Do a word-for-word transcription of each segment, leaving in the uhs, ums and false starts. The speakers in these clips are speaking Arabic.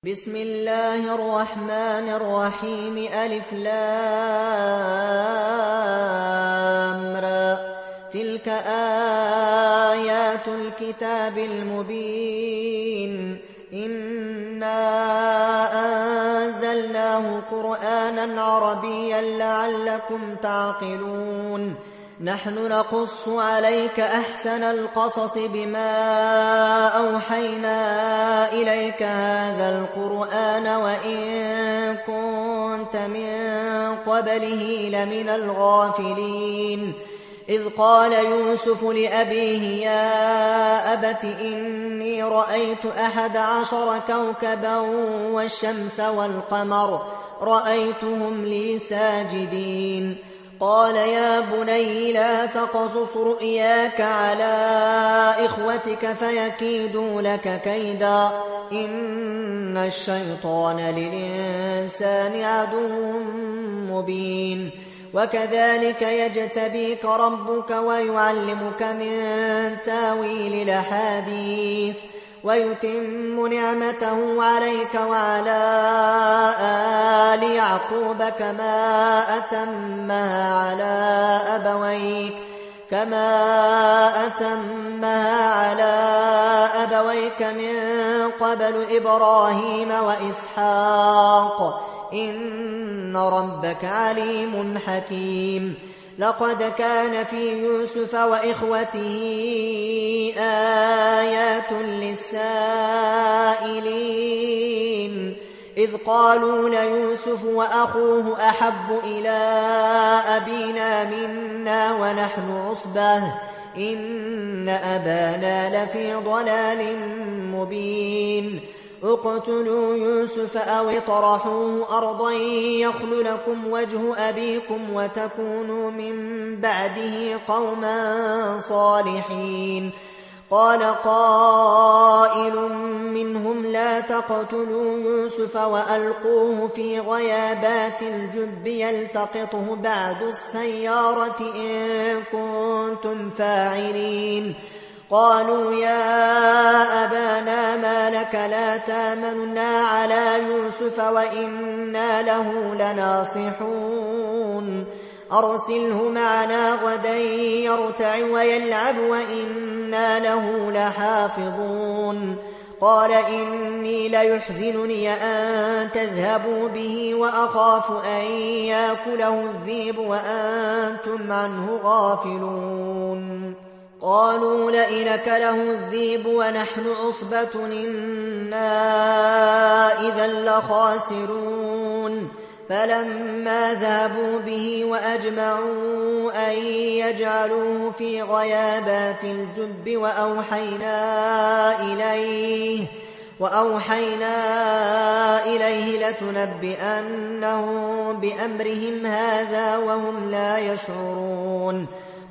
بسم الله الرحمن الرحيم ألف لام را تلك آيات الكتاب المبين إنا أنزلناه قرآنا عربيا لعلكم تعقلون نحن نقص عليك أحسن القصص بما أوحينا إليك هذا القرآن وإن كنت من قبله لمن الغافلين إذ قال يوسف لأبيه يا أبت إني رأيت أحد عشر كوكبا والشمس والقمر رأيتهم لي ساجدين قال يا بني لا تقصص رؤياك على إخوتك فيكيدوا لك كيدا إن الشيطان للإنسان عدو مبين وكذلك يجتبيك ربك ويعلمك من تاويل الأحاديث ويتم نعمته عليك وعلى آل يعقوب كما أتمها على أبويك كما أتمها على أبويك من قبل إبراهيم وإسحاق إن ربك عليم حكيم لقد كان في يوسف وإخوته آيات للسائلين إذ قالوا ليوسف وأخوه أحب إلى أبينا منا ونحن عصبة إن أبانا لفي ضلال مبين اقتلوا يوسف أو اطرحوه أرضا يخل لكم وجه أبيكم وتكونوا من بعده قوما صالحين قال قائل منهم لا تقتلوا يوسف وألقوه في غيابات الجب يلتقطه بعض السيارة إن كنتم فاعلين قالوا يا أبانا ما لك لا تامنا على يوسف وإنا له لناصحون أرسله معنا غدا يرتع ويلعب وإنا له لحافظون قال إني ليحزنني أن تذهبوا به وأخاف أن يأكله الذئب وأنتم عنه غافلون قالوا لئن أكله الذئب ونحن عصبة إنا إذا لخاسرون فلما ذهبوا به وأجمعوا أن يجعلوه في غيابات الجب وأوحينا إليه وأوحينا إليه لتنبئنهم بأمرهم هذا وهم لا يشعرون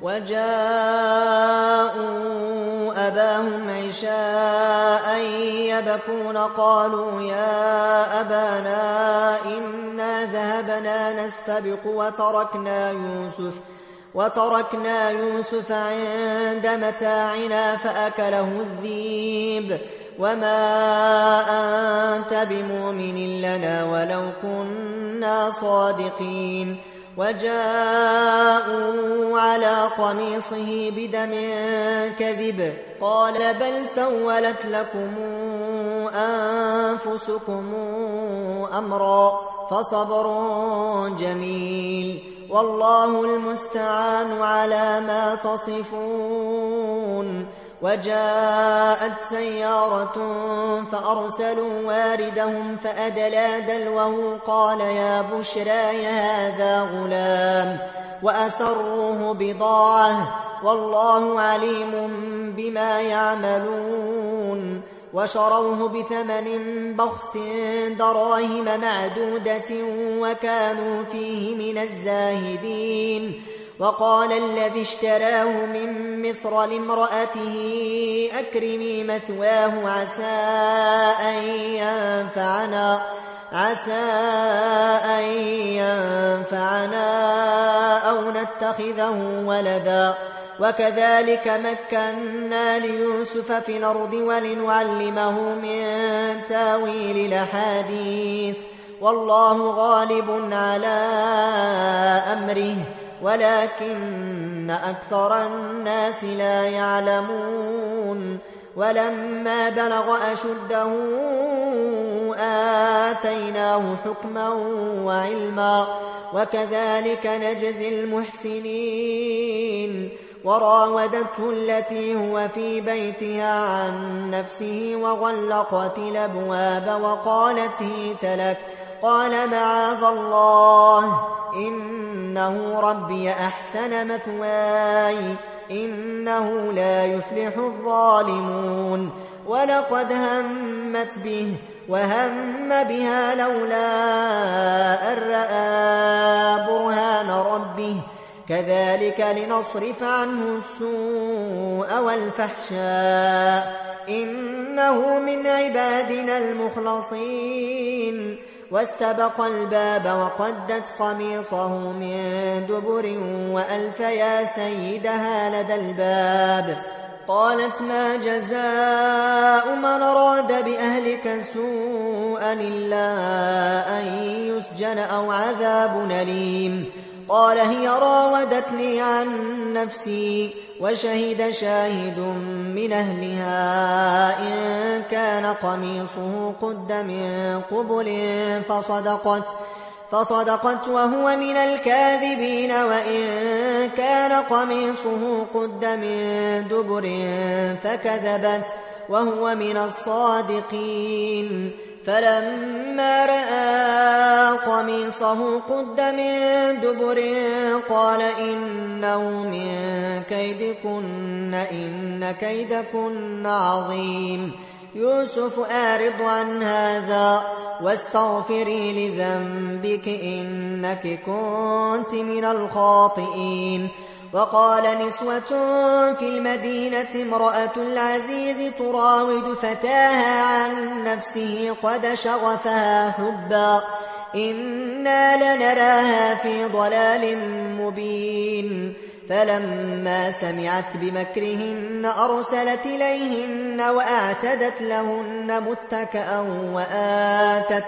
وجاءوا أباهم عشاء يبكون قالوا يا أبانا إنا ذهبنا نستبق وتركنا يوسف وتركنا يوسف عند متاعنا فأكله الذئب وما أنت بمؤمن لنا ولو كنا صادقين وجاءوا على قميصه بدم كذب قال بل سولت لكم أنفسكم أمرا فصبر جميل والله المستعان على ما تصفون وجاءت سيارة فأرسلوا واردهم فأدلى دلوه قال يا بشراي هذا غلام وأسروه بضاعة والله عليم بما يعملون وشروه بثمن بخس دراهم معدودة وكانوا فيه من الزاهدين وقال الذي اشتراه من مصر لامرأته أكرمي مثواه عسى أن ينفعنا عسى أن ينفعنا أو نتخذه ولدا وكذلك مكنا ليوسف في الأرض ولنعلمه من تاويل الأحاديث والله غالب على أمره ولكن أكثر الناس لا يعلمون ولما بلغ أشده آتيناه حكما وعلما وكذلك نجزي المحسنين وراودته التي هو في بيتها عن نفسه وغلقت الأبواب وقالت هيت لك قال معاذ الله إنه ربي أحسن مثواي إنه لا يفلح الظالمون ولقد همت به وهم بها لولا أن رأى برهان ربه كذلك لنصرف عنه السوء والفحشاء إنه من عبادنا المخلصين واستبق الباب وقدت قميصه من دبر وألف يا سيدها لدى الباب قالت ما جزاء من أراد بأهلك سوءا إلا أن يسجن أو عذاب أليم قال هي راودتني عن نفسي وشهد شاهد من أهلها إن كان قميصه قد من قبل فصدقت فصدقت وهو من الكاذبين وإن كان قميصه قد من دبر فكذبت وهو من الصادقين فلما رأى قميصه قد من دبر قال إنه من كيدكن إن كيدكن عظيم يوسف أعرض عن هذا واستغفري لذنبك إنك كنت من الخاطئين وقال نسوة في المدينة امرأة العزيز تراود فتاها عن نفسه قد شغفها حبا إنا لنراها في ضلال مبين فلما سمعت بمكرهن أرسلت إليهن وأعتدت لهن متكأ وآتت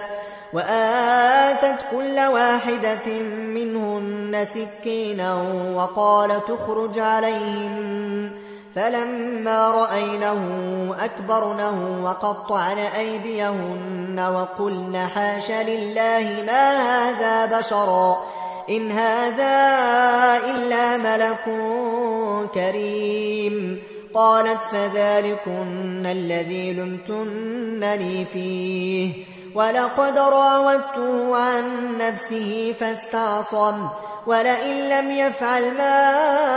وآتت كل واحدة منهن سكينا وقال تخرج عليهن فلما رأينه أكبرنه وقطعن أيديهن وقلن حاش لله ما هذا بشرا إن هذا إلا ملك كريم قالت فذلكن الذي لمتنني فيه ولقد راودته عن نفسه فاستعصم ولئن لم يفعل ما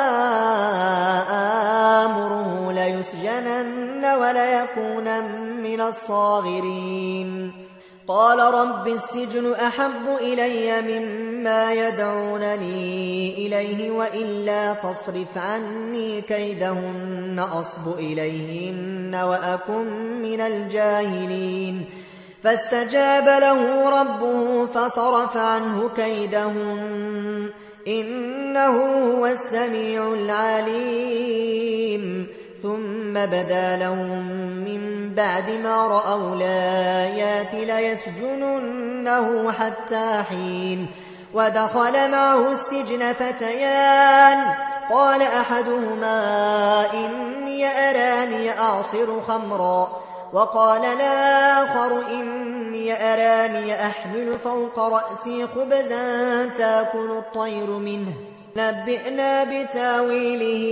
آمره ليسجنن وليكون من الصاغرين قال رب السجن أحب إلي مما يدعونني إليه وإلا تصرف عني كيدهن أصب إليهن وأكن من الجاهلين فاستجاب له ربه فصرف عنه كيدهن إنه هو السميع العليم ثم بدا لهم من بعد ما رأوا الآيات ليسجننه حتى حين ودخل معه السجن فتيان قال أحدهما إني أراني أعصر خمرا وقال الآخر إني أراني أحمل فوق رأسي خبزا تأكل الطير منه نبئنا بتاويله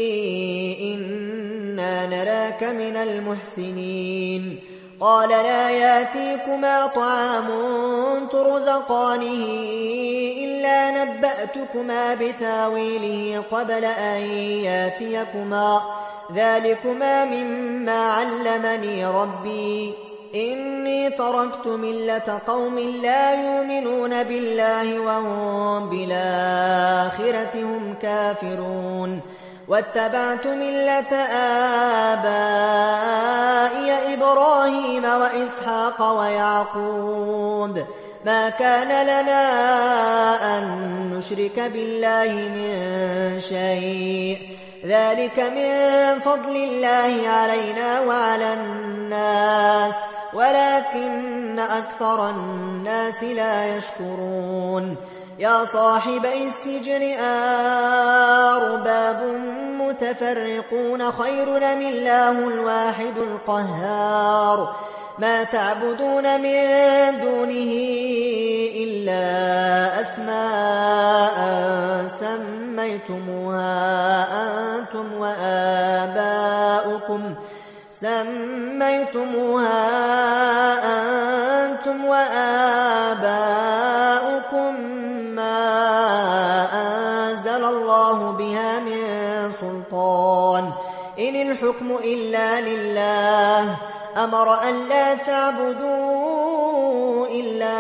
إنا نراك من المحسنين قال لا ياتيكما طعام ترزقانه إلا نبأتكما بتاويله قبل أن ياتيكما ذلكما مما علمني ربي إني تركت ملة قوم لا يؤمنون بالله وهم بالآخرة هم كافرون واتبعت ملة آبائي إبراهيم وإسحاق ويعقوب ما كان لنا أن نشرك بالله من شيء ذلك من فضل الله علينا وعلى الناس ولكن أكثر الناس لا يشكرون يا صاحبي السجن أرباب متفرقون خير أم الله الواحد القهار ما تعبدون من دونه إلا أسماء سميتموها أنتم وآباؤكم سميتموها أنتم وآباؤكم ما أنزل الله بها من سلطان إن الحكم إلا لله أمر أن لا تعبدوا إلا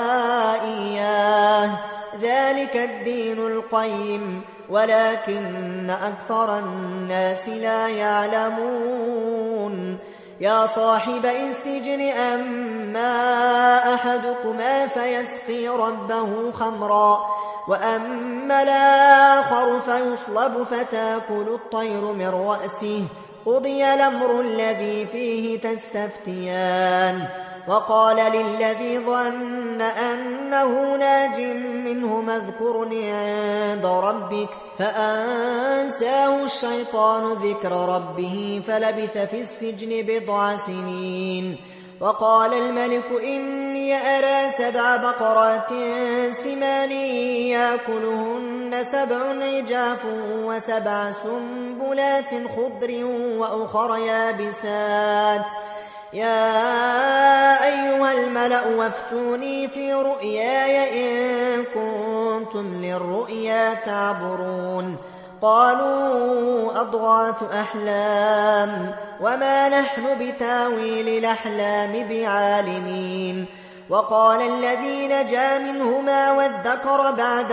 إياه ذلك الدين القيم ولكن أكثر الناس لا يعلمون يا صاحبي السجن أما أحدكما فيسقي ربه خمرا وأما الآخر فيصلب فتاكل الطير من رأسه قضي الأمر الذي فيه تستفتيان وقال للذي ظن أنه ناج منه اذكرني عند ربك فأنساه الشيطان ذكر ربه فلبث في السجن بضع سنين وقال الملك إني أرى سبع بقرات سمان يأكلهن سبع عجاف وسبع سنبلات خضر وأخر يابسات يا أيها الملأ وافتوني في رؤياي إن كنتم للرؤيا تعبرون قالوا أضغاث أحلام وما نحن بتاويل الأحلام بعالمين وقال الذي نجا منهما وادكر بعد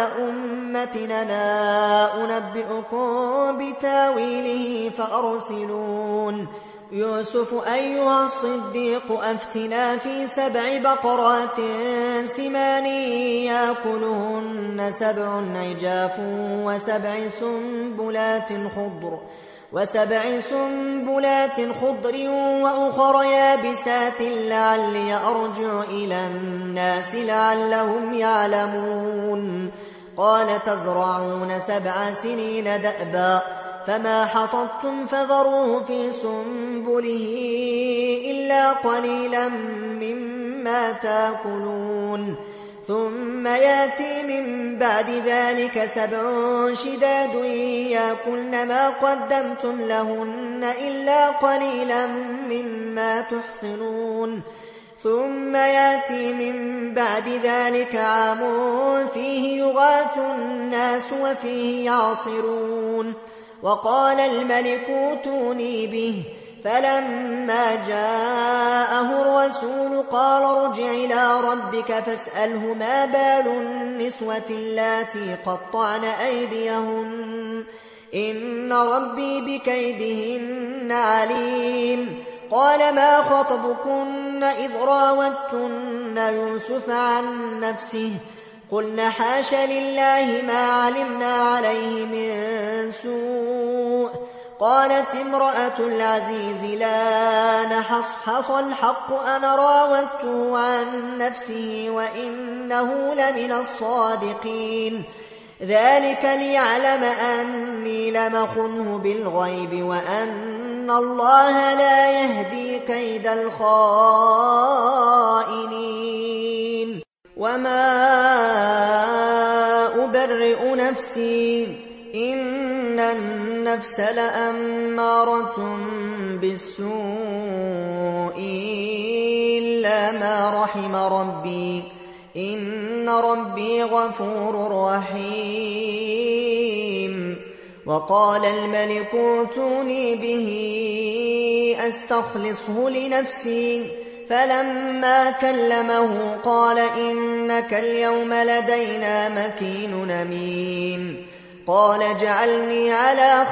أمتنا أنبئكم بتاويله فأرسلون يوسف أيها الصديق أفتنا في سبع بقرات سمان يأكلهن سبع عجاف وسبع سنبلات خضر وسبع سنبلات خضر وأخر يابسات لعلي أرجع إلى الناس لعلهم يعلمون قال تزرعون سبع سنين دأبا فما حصدتم فذروه في سنبله إلا قليلا مما تأكلون ثم يأتي من بعد ذلك سبع شداد يأكلن ما قدمتم لهن إلا قليلا مما تحصنون ثم يأتي من بعد ذلك عام فيه يغاث الناس وفيه يعصرون وقال الملك اوتوني به فلما جاءه الرسول قال ارجع إلى ربك فاسأله ما بال النسوة اللاتي قطعن أيديهن إن ربي بكيدهن عليم قال ما خطبكن إذ راوتن يوسف عن نفسه قلنا حاش لله ما علمنا عليه من سوء قالت امرأة العزيز لا نحصحص الحق أنا راودته عن نفسه وإنه لمن الصادقين ذلك ليعلم أني لم أخنه بالغيب وأن الله لا يهدي كيد الخائنين وما أبرئ نفسي إن النفس لأمارة بالسوء إلا ما رحم ربي إن ربي غفور رحيم وقال الملك اوتوني به أستخلصه لنفسي فلما كلمه قال إنك اليوم لدينا مكين أمين قال اجعلني على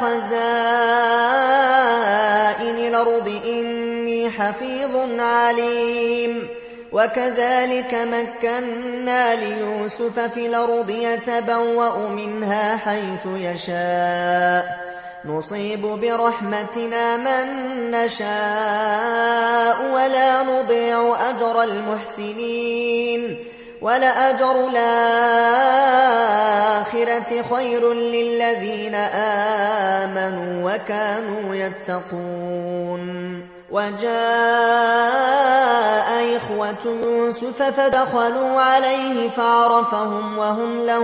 خزائن الأرض إني حفيظ عليم وكذلك مكنا ليوسف في الأرض يتبوأ منها حيث يشاء نصيب برحمتنا من نشاء ولا نضيع أجر المحسنين ولأجر الآخرة خير للذين آمنوا وكانوا يتقون. وجاء إخوة يوسف فدخلوا عليه فعرفهم وهم له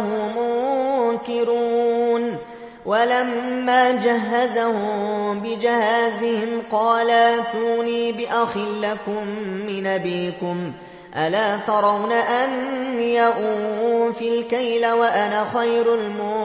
منكرون. ولما جهزهم بجهازهم قال ائتوني بأخ لكم من أبيكم ألا ترون أني أوفي الكيل وأنا خير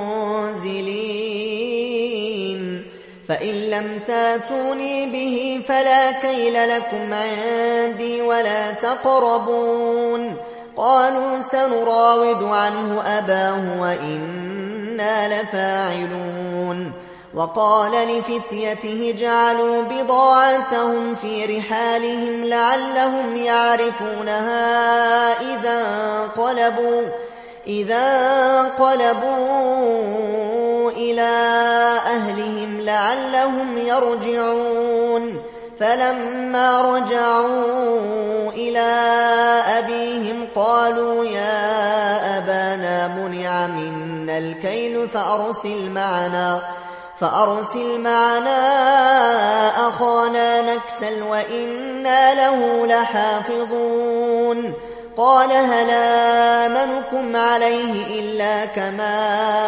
المنزلين فإن لم تاتوني به فلا كيل لكم عندي ولا تقربون. قالوا سنراود عنه أباه وإنا لفاعلون. وقال لفتيته جعلوا بضاعتهم في رحالهم لعلهم يعرفونها إذا انقلبوا, إذا انقلبوا إلى أهلهم لعلهم يرجعون. فلما رجعوا إلى أبيهم قالوا يا أبانا منع منا الكيل فأرسل معنا فأرسل معنا أخانا نكتل وإنا له لحافظون. قال هل آمنكم عليه إلا كما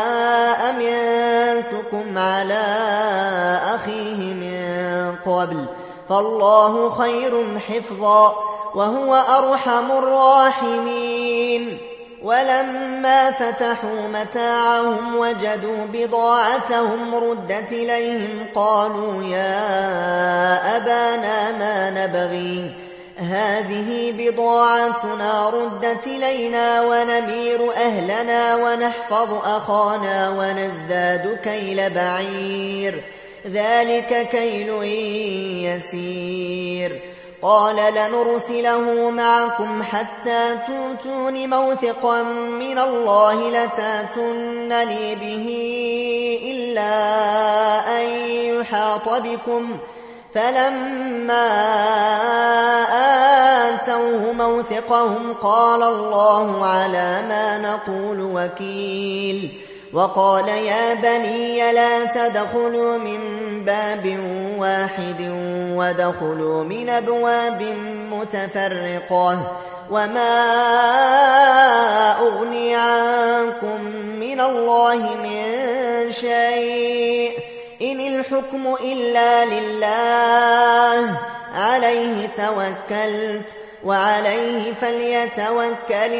أمنتكم على أخيه من قبل فالله خير حفظا وهو أرحم الراحمين. ولما فتحوا متاعهم وجدوا بضاعتهم ردت إليهم قالوا يا أبانا ما نبغي هذه بضاعتنا ردت إلينا ونمير أهلنا ونحفظ أخانا ونزداد كيل بعير ذلك كيل يسير. قال لنرسله معكم حتى تؤتون موثقا من الله لتاتونني به إلا أن يحاط بكم. فلما آتوه موثقهم قال الله على ما نقول وكيل. وقال يا بني لا تدخلوا من باب واحد ودخلوا من أبواب متفرقة وما أغني عنكم من الله من شيء إن الحكم إلا لله عليه توكلت وعليه فليتوكل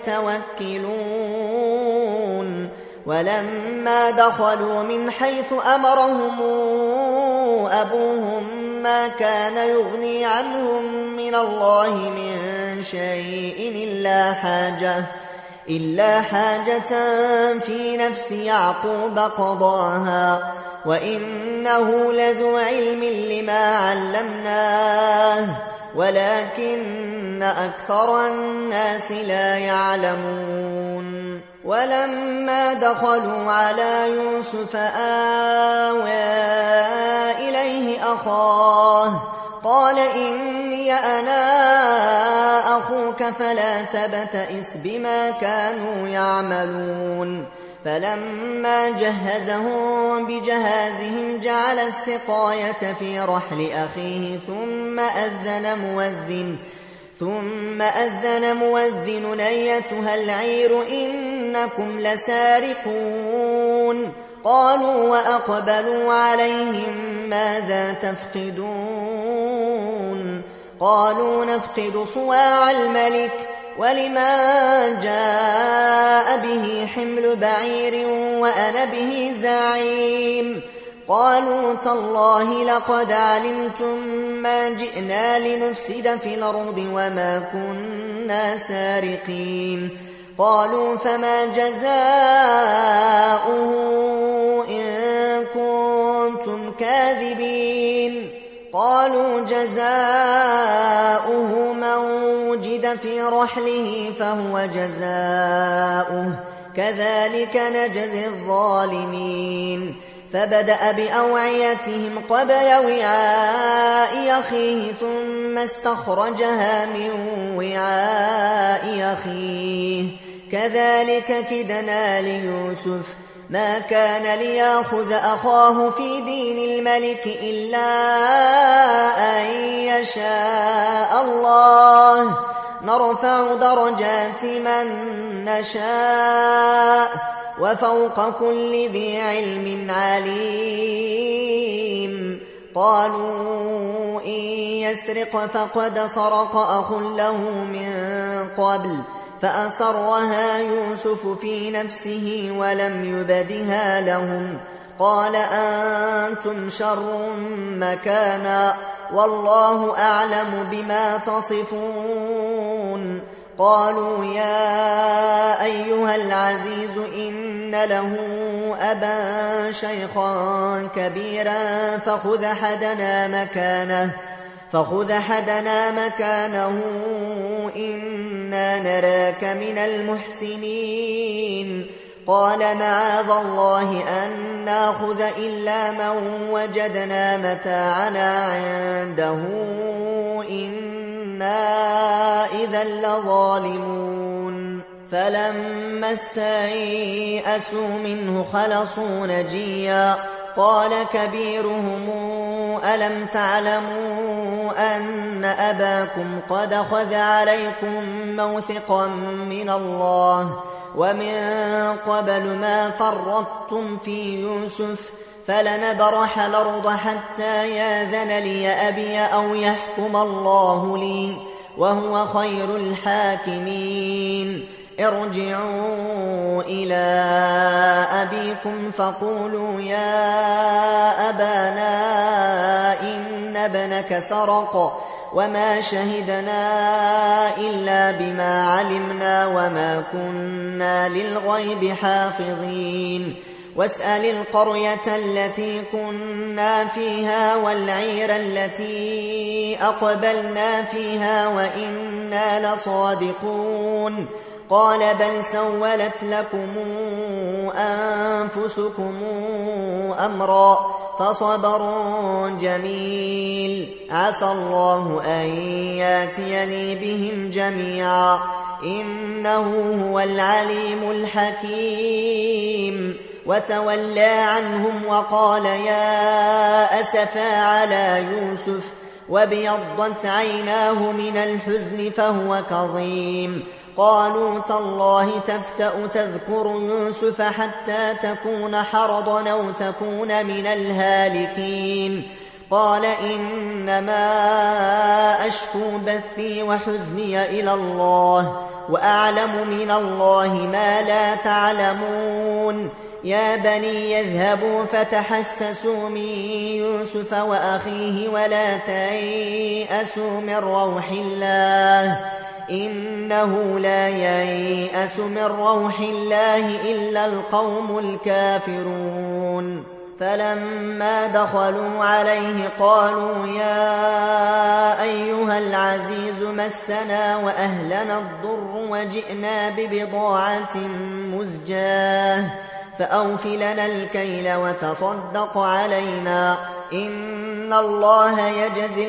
المتوكلون. ولما دخلوا من حيث أمرهم أبوهم ما كان يغني عنهم من الله من شيء إلا حاجة, إلا حاجة في نفس يعقوب قضاها وإنه لذو علم لما علمناه ولكن أكثر الناس لا يعلمون. ولما دخلوا على يوسف آوى إليه أخاه قال إني أنا أخوك فلا تبتئس بما كانوا يعملون. فلما جهزهم بجهازهم جعل السقاية في رحل أخيه ثم أذن مؤذن ثم أذن مؤذن أيتها العير إنكم لسارقون. قالوا وأقبلوا عليهم ماذا تفقدون؟ قالوا نفقد صواع الملك ولمن جاء به حمل بعير وأنا به زعيم. قالوا تالله لقد علمتم ما جئنا لنفسد في الأرض وما كنا سارقين. قالوا فما جزاؤه إن كنتم كاذبين؟ قالوا جزاؤه من وجد في رحله فهو جزاؤه كذلك نجزي الظالمين. فبدأ بأوعيتهم قبل وعاء أخيه ثم استخرجها من وعاء أخيه كذلك كدنا ليوسف ما كان ليأخذ أخاه في دين الملك إلا أن يشاء الله نرفع درجات من نشاء وفوق كل ذي علم عليم. قالوا إن يسرق فقد سرق أخ له من قبل فأسرها يوسف في نفسه ولم يبدها لهم قال أنتم شر مكانا والله أعلم بما تصفون. قالوا يا أيها العزيز إن له أبا شيخا كبيرا فخذ أحدنا مكانه فخذ أحدنا مكانه إنا نراك من المحسنين. قال معاذ الله أن نأخذ إلا من وجدنا متاعنا عنده إنا إذا لظالمون. فلما استيئسوا منه خلصوا نجيا قال كبيرهم ألم تعلموا أن أباكم قد أخذ عليكم موثقا من الله ومن قبل ما فرطتم في يوسف فلنبرح الأرض حتى ياذن لي أبي أو يحكم الله لي وهو خير الحاكمين. ارجعوا إلى أبيكم فقولوا يا أبانا إن ابنك سرق وما شهدنا إلا بما علمنا وما كنا للغيب حافظين. واسأل القرية التي كنا فيها والعير التي أقبلنا فيها وإنا لصادقون. قال بل سولت لكم أنفسكم أمرا فصبر جميل عسى الله أن ياتيني بهم جميعا إنه هو العليم الحكيم. وتولى عنهم وقال يا أسفا على يوسف وابيضت عيناه من الحزن فهو كظيم. قالوا تالله تفتأ تذكر يوسف حتى تكون حرضا أو تكون من الهالكين. قال إنما أشكو بثي وحزني إلى الله وأعلم من الله ما لا تعلمون. يا بني يذهبوا فتحسسوا من يوسف وأخيه ولا تيأسوا من روح الله إنه لا ييأس من روح الله إلا القوم الكافرون. فلما دخلوا عليه قالوا يا أيها العزيز مسنا وأهلنا الضر وجئنا ببضاعة مزجاة فأوف لنا الكيل وتصدق علينا إن الله يجزي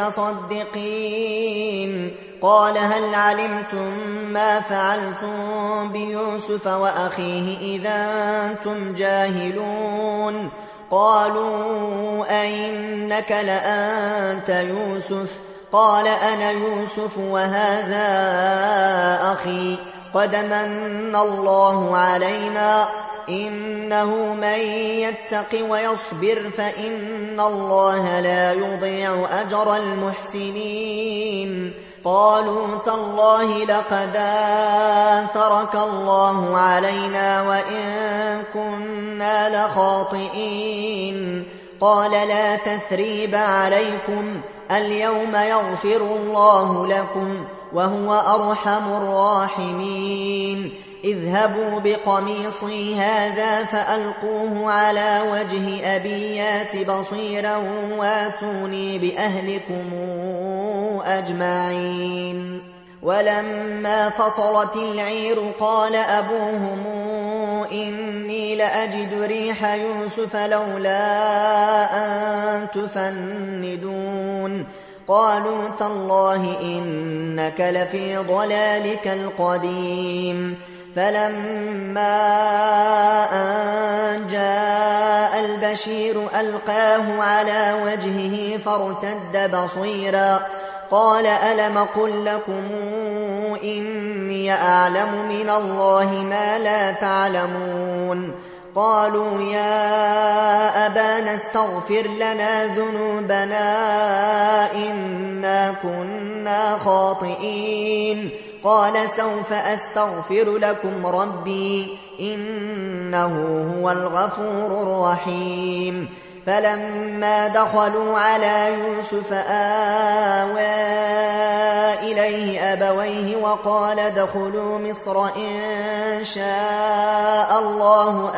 المتصدقين. قال هل علمتم ما فعلتم بيوسف وأخيه إذا أنتم جاهلون؟ قالوا أئنك لأنت يوسف؟ قال أنا يوسف وهذا أخي قد من الله علينا إنه من يتق ويصبر فإن الله لا يضيع أجر المحسنين. قالوا تالله لقد آثرك الله علينا وإن كنا لخاطئين. قال لا تثريب عليكم اليوم يغفر الله لكم وهو أرحم الراحمين. اذهبوا بقميصي هذا فألقوه على وجه أبي يات بصيرا واتوني بأهلكم أجمعين. ولما فصلت العير قال أبوهم إني لأجد ريح يوسف لولا أن تفندون قالوا تالله إنك لفي ضلالك القديم فلما أن جاء البشير ألقاه على وجهه فارتد بصيرا قال ألم قل لكم إني أعلم من الله ما لا تعلمون قالوا يا أبانا استغفر لنا ذنوبنا إنا كنا خاطئين قال سوف أستغفر لكم ربي إنه هو الغفور الرحيم فلما دخلوا على يوسف آوى إليه أبويه وقال ادخلوا مصر إن شاء الله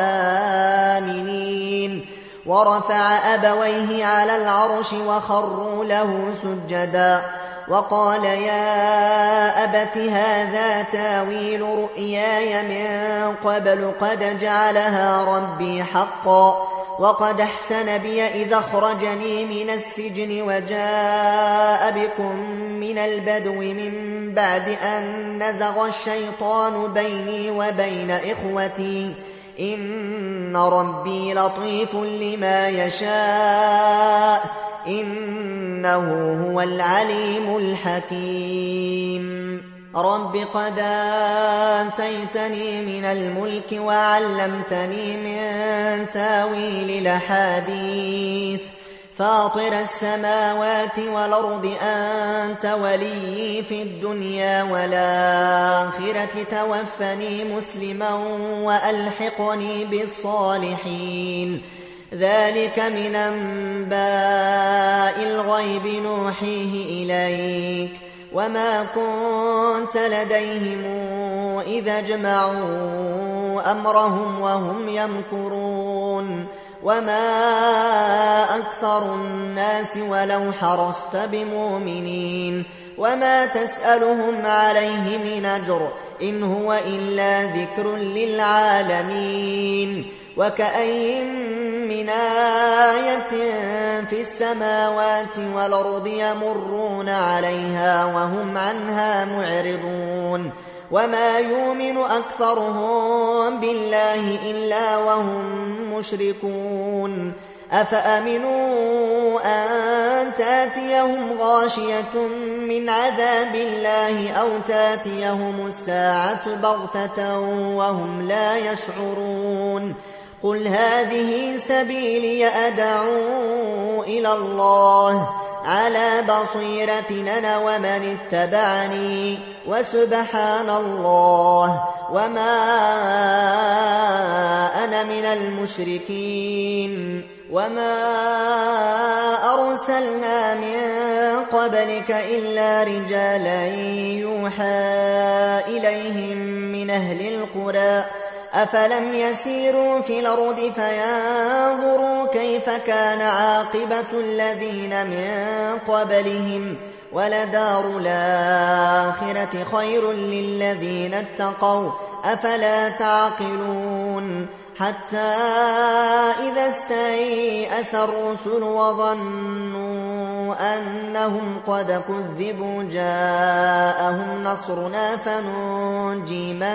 آمنين ورفع أبويه على العرش وخروا له سجدا وقال يا أبت هذا تاويل رؤياي من قبل قد جعلها ربي حقا وقد أحسن بي إذا أخرجني من السجن وجاء بكم من البدو من بعد أن نزغ الشيطان بيني وبين إخوتي إن ربي لطيف لما يشاء إنه هو العليم الحكيم رب قد آتيتني من الملك وعلمتني من تاويل الأحاديث فاطر السماوات والأرض أنت ولي في الدنيا والآخرة توفني مسلما وألحقني بالصالحين ذلك من أنباء الغيب نوحيه إليك وما كنت لديهم إذا اجمعوا أمرهم وهم يمكرون وما أكثر الناس ولو حرصت بمؤمنين وما تسألهم عليه من أجر إن هو إلا ذكر للعالمين وكأين من آية في السماوات والأرض يمرون عليها وهم عنها معرضون وما يؤمن أكثرهم بالله إلا وهم مشركون أفأمنوا أن تاتيهم غاشية من عذاب الله أو تاتيهم الساعة بغتة وهم لا يشعرون قل هذه سبيلي أدعو إلى الله على بصيرة أنا ومن اتبعني وسبحان الله وما أنا من المشركين وما أرسلنا من قبلك إلا رجالا يوحى إليهم من أهل القرى أفلم يسيروا في الأرض فينظروا كيف كان عاقبة الذين من قبلهم ولدار الآخرة خير للذين اتقوا أفلا تعقلون حتى إذا استيأس الرسل وظنوا أنهم قد كذبوا جاءهم نصرنا فننجي من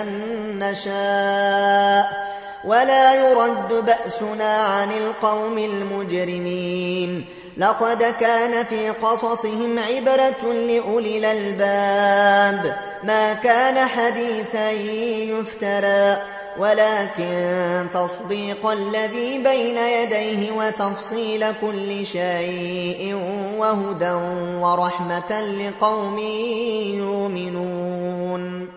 نشاء ولا يرد بأسنا عن القوم المجرمين لقد كان في قصصهم عبرة لأولي الألباب ما كان حديثا يفترى ولكن تصديق الذي بين يديه وتفصيل كل شيء وهدى ورحمة لقوم يؤمنون